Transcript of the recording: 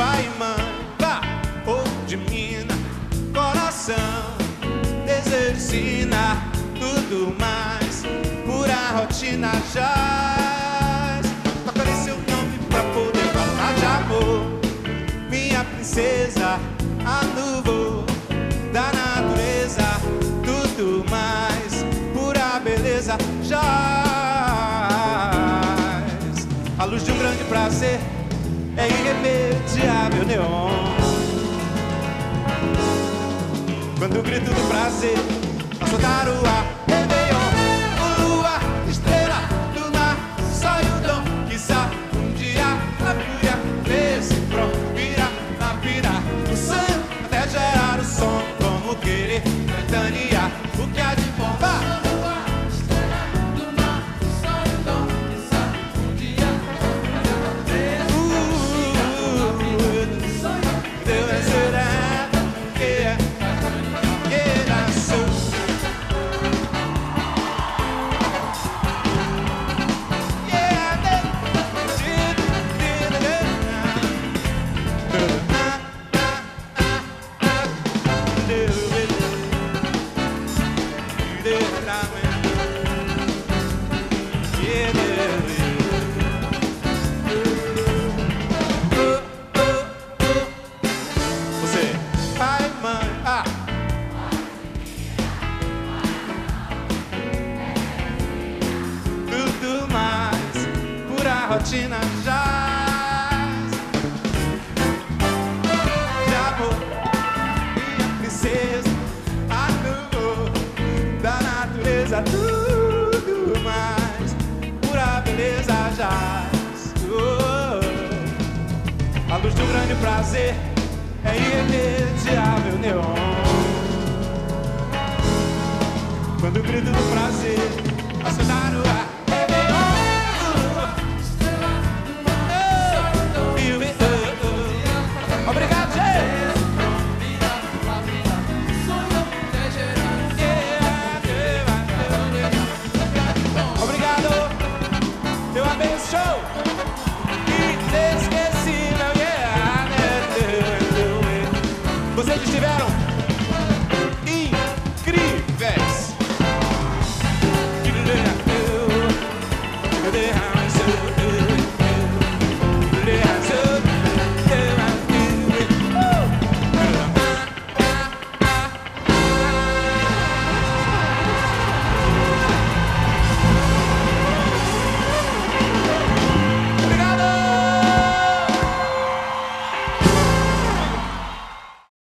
pai e mãe, vá, ou de mina, coração, desejo, sina, tudo mais, pura rotina jaz. Tocarei seu nome pra poder falar de amor, minha princesa, a nuvem da natureza, tudo mais, pura beleza jaz. A luz de um grande prazer é irremediável neon. Quando o grito do prazer a soltar o ar, Réveillon, o lua, estrela do mar, só e o dom, quiçá um dia a fúria fez pronto, vira na pira, o sonho até gerar o som, como querer ventania, o que há de bombar. Rotina jaz de amor, minha princesa, a nuvem da natureza, tudo mais, pura beleza jaz. A luz de um grande prazer é irremediável neon. Quando o grito do prazer a soltar no ar,